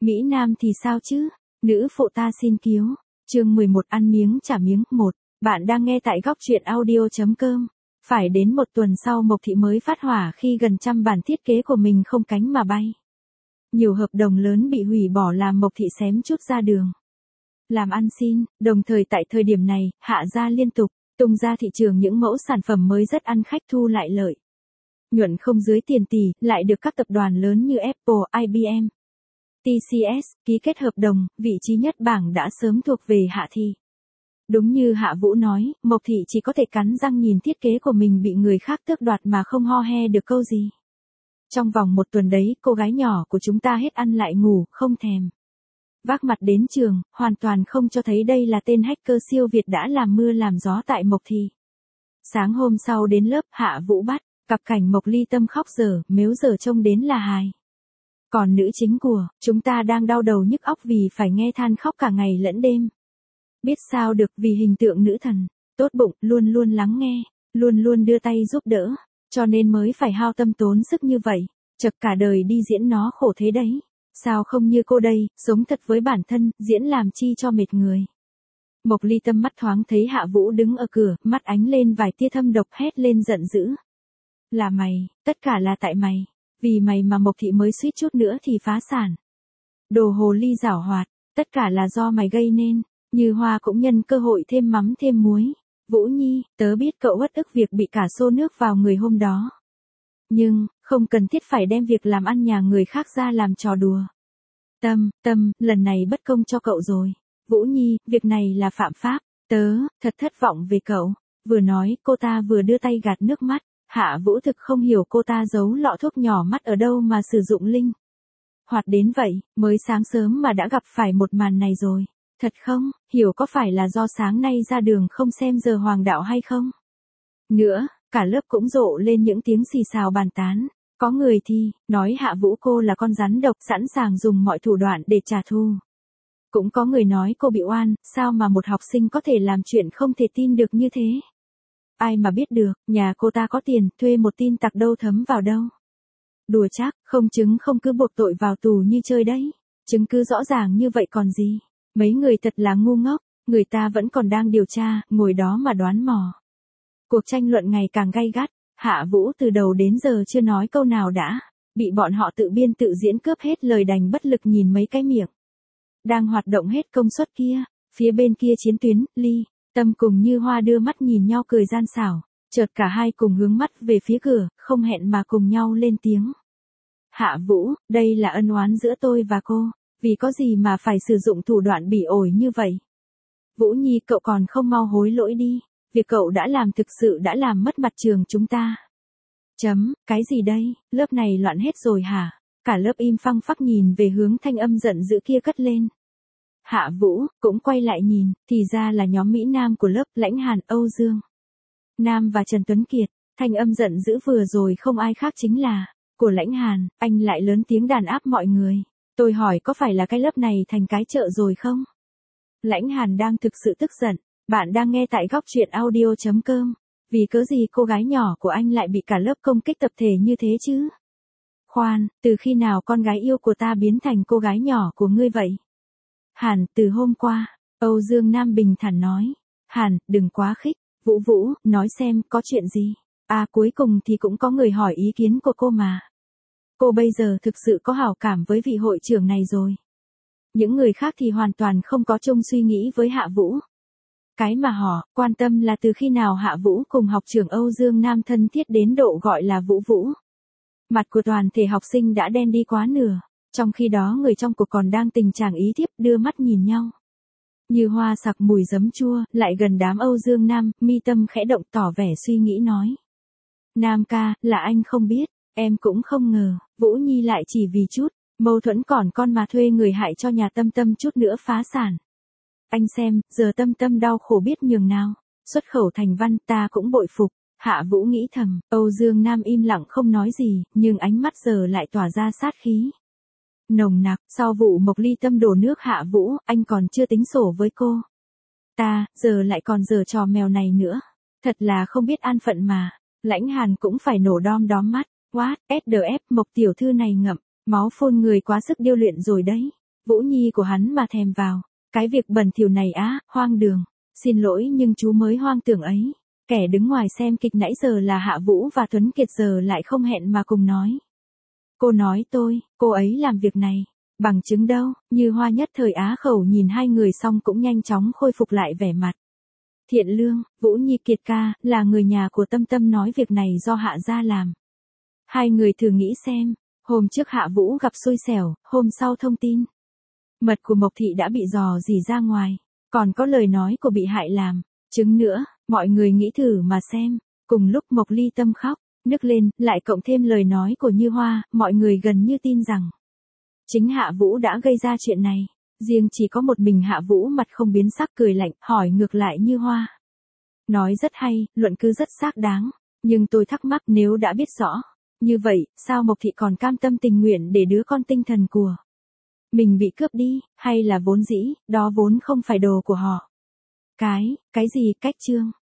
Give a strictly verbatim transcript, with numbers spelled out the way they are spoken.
Mỹ Nam thì sao chứ? Nữ phụ ta xin cứu. Chương mười một ăn miếng trả miếng. Một. Bạn đang nghe tại góc truyện audio.com. Phải đến một tuần sau Mộc Thị mới phát hỏa khi gần trăm bản thiết kế của mình không cánh mà bay. Nhiều hợp đồng lớn bị hủy bỏ làm Mộc Thị xém chút ra đường. Làm ăn xin, đồng thời tại thời điểm này, hạ giá liên tục, tung ra thị trường những mẫu sản phẩm mới rất ăn khách thu lại lợi. Nhuận không dưới tiền tỷ, lại được các tập đoàn lớn như Apple, I B M, T C S ký kết hợp đồng, vị trí nhất bảng đã sớm thuộc về Hạ Thị. Đúng như Hạ Vũ nói, Mộc Thị chỉ có thể cắn răng nhìn thiết kế của mình bị người khác tước đoạt mà không ho he được câu gì. Trong vòng một tuần đấy, cô gái nhỏ của chúng ta hết ăn lại ngủ, không thèm vác mặt đến trường, hoàn toàn không cho thấy đây là tên hacker siêu Việt đã làm mưa làm gió tại Mộc Thị. Sáng hôm sau đến lớp, Hạ Vũ bắt cặp cảnh Mộc Ly Tâm khóc dở, mếu dở trông đến là hài. Còn nữ chính của chúng ta đang đau đầu nhức óc vì phải nghe than khóc cả ngày lẫn đêm. Biết sao được, vì hình tượng nữ thần tốt bụng, luôn luôn lắng nghe, luôn luôn đưa tay giúp đỡ, cho nên mới phải hao tâm tốn sức như vậy. Chật cả đời đi diễn nó khổ thế đấy. Sao không như cô đây, sống thật với bản thân, diễn làm chi cho mệt người. Mộc Ly Tâm mắt thoáng thấy Hạ Vũ đứng ở cửa, mắt ánh lên vài tia thâm độc, hét lên giận dữ. Là mày, tất cả là tại mày. Vì mày mà Mộc Thị mới suýt chút nữa thì phá sản. Đồ hồ ly giảo hoạt, tất cả là do mày gây nên. Như Hoa cũng nhân cơ hội thêm mắm thêm muối. Vũ Nhi, tớ biết cậu uất ức việc bị cả xô nước vào người hôm đó. Nhưng, không cần thiết phải đem việc làm ăn nhà người khác ra làm trò đùa. Tâm, Tâm, lần này bất công cho cậu rồi. Vũ Nhi, việc này là phạm pháp. Tớ, thật thất vọng về cậu. Vừa nói, cô ta vừa đưa tay gạt nước mắt. Hạ Vũ thực không hiểu cô ta giấu lọ thuốc nhỏ mắt ở đâu mà sử dụng linh hoạt đến vậy, mới sáng sớm mà đã gặp phải một màn này rồi. Thật không, hiểu có phải là do sáng nay ra đường không xem giờ hoàng đạo hay không? Nữa, cả lớp cũng rộ lên những tiếng xì xào bàn tán. Có người thì, nói Hạ Vũ cô là con rắn độc sẵn sàng dùng mọi thủ đoạn để trả thù. Cũng có người nói cô bị oan, sao mà một học sinh có thể làm chuyện không thể tin được như thế? Ai mà biết được, nhà cô ta có tiền, thuê một tin tặc đâu thấm vào đâu. Đùa chắc, không chứng không cứ buộc tội vào tù như chơi đấy. Chứng cứ rõ ràng như vậy còn gì. Mấy người thật là ngu ngốc, người ta vẫn còn đang điều tra, ngồi đó mà đoán mò. Cuộc tranh luận ngày càng gay gắt, Hạ Vũ từ đầu đến giờ chưa nói câu nào đã, bị bọn họ tự biên tự diễn cướp hết lời, đành bất lực nhìn mấy cái miệng đang hoạt động hết công suất kia. Phía bên kia chiến tuyến, Ly Tâm cùng Như Hoa đưa mắt nhìn nhau cười gian xảo, chợt cả hai cùng hướng mắt về phía cửa, không hẹn mà cùng nhau lên tiếng. Hạ Vũ, đây là ân oán giữa tôi và cô, vì có gì mà phải sử dụng thủ đoạn bỉ ổi như vậy? Vũ Nhi, cậu còn không mau hối lỗi đi, việc cậu đã làm thực sự đã làm mất mặt trường chúng ta. Chấm, cái gì đây, lớp này loạn hết rồi hả? Cả lớp im phăng phắc nhìn về hướng thanh âm giận dữ kia cất lên. Hạ Vũ cũng quay lại nhìn, thì ra là nhóm Mỹ Nam của lớp, Lãnh Hàn, Âu Dương Nam và Trần Tuấn Kiệt. Thanh âm giận dữ vừa rồi không ai khác chính là của Lãnh Hàn. Anh lại lớn tiếng đàn áp mọi người. Tôi hỏi có phải là cái lớp này thành cái chợ rồi không? Lãnh Hàn đang thực sự tức giận. Bạn đang nghe tại góc truyện audio.com. Vì cớ gì cô gái nhỏ của anh lại bị cả lớp công kích tập thể như thế chứ? Khoan, từ khi nào con gái yêu của ta biến thành cô gái nhỏ của ngươi vậy? Hàn, từ hôm qua. Âu Dương Nam bình thản nói. Hàn, đừng quá khích. Vũ Vũ, nói xem có chuyện gì? À, cuối cùng thì cũng có người hỏi ý kiến của cô mà. Cô bây giờ thực sự có hảo cảm với vị hội trưởng này rồi. Những người khác thì hoàn toàn không có chung suy nghĩ với Hạ Vũ. Cái mà họ quan tâm là từ khi nào Hạ Vũ cùng học trưởng Âu Dương Nam thân thiết đến độ gọi là Vũ Vũ. Mặt của toàn thể học sinh đã đen đi quá nửa, trong khi đó người trong cuộc còn đang tình trạng ý thiếp đưa mắt nhìn nhau. Như Hoa sặc mùi giấm chua, lại gần đám Âu Dương Nam, mi tâm khẽ động tỏ vẻ suy nghĩ nói. Nam ca, là anh không biết, em cũng không ngờ, Vũ Nhi lại chỉ vì chút mâu thuẫn còn con mà thuê người hại cho nhà Tâm Tâm chút nữa phá sản. Anh xem, giờ Tâm Tâm đau khổ biết nhường nào, xuất khẩu thành văn ta cũng bội phục. Hạ Vũ nghĩ thầm, Âu Dương Nam im lặng không nói gì, nhưng ánh mắt giờ lại tỏa ra sát khí nồng nặc. Sau vụ Mộc Ly Tâm đổ nước Hạ Vũ, anh còn chưa tính sổ với cô ta, giờ lại còn giở trò mèo này nữa. Thật là không biết an phận mà. Lãnh Hàn cũng phải nổ đom đóm mắt. What, ét đê ép, Mộc tiểu thư này ngậm máu phun người quá sức điêu luyện rồi đấy. Vũ Nhi của hắn mà thèm vào. Cái việc bẩn thỉu này á, hoang đường. Xin lỗi nhưng chú mới hoang tưởng ấy. Kẻ đứng ngoài xem kịch nãy giờ là Hạ Vũ và Tuấn Kiệt giờ lại không hẹn mà cùng nói. Cô nói tôi, cô ấy làm việc này. Bằng chứng đâu, Như Hoa nhất thời á khẩu nhìn hai người xong cũng nhanh chóng khôi phục lại vẻ mặt. Thiện lương, Vũ Nhi Kiệt ca, là người nhà của Tâm Tâm nói việc này do Hạ gia làm. Hai người thử nghĩ xem, hôm trước Hạ Vũ gặp xui xẻo, hôm sau thông tin. Mật của Mộc Thị đã bị dò dỉ ra ngoài, còn có lời nói của bị hại làm. Chứng nữa, mọi người nghĩ thử mà xem, cùng lúc Mộc Ly Tâm khóc, nức lên, lại cộng thêm lời nói của Như Hoa, mọi người gần như tin rằng chính Hạ Vũ đã gây ra chuyện này. Riêng chỉ có một mình Hạ Vũ mặt không biến sắc cười lạnh, hỏi ngược lại Như Hoa. Nói rất hay, luận cứ rất xác đáng, nhưng tôi thắc mắc nếu đã biết rõ, như vậy, sao Mộc Thị còn cam tâm tình nguyện để đứa con tinh thần của mình bị cướp đi, hay là vốn dĩ, đó vốn không phải đồ của họ. Cái, cái gì cách trương?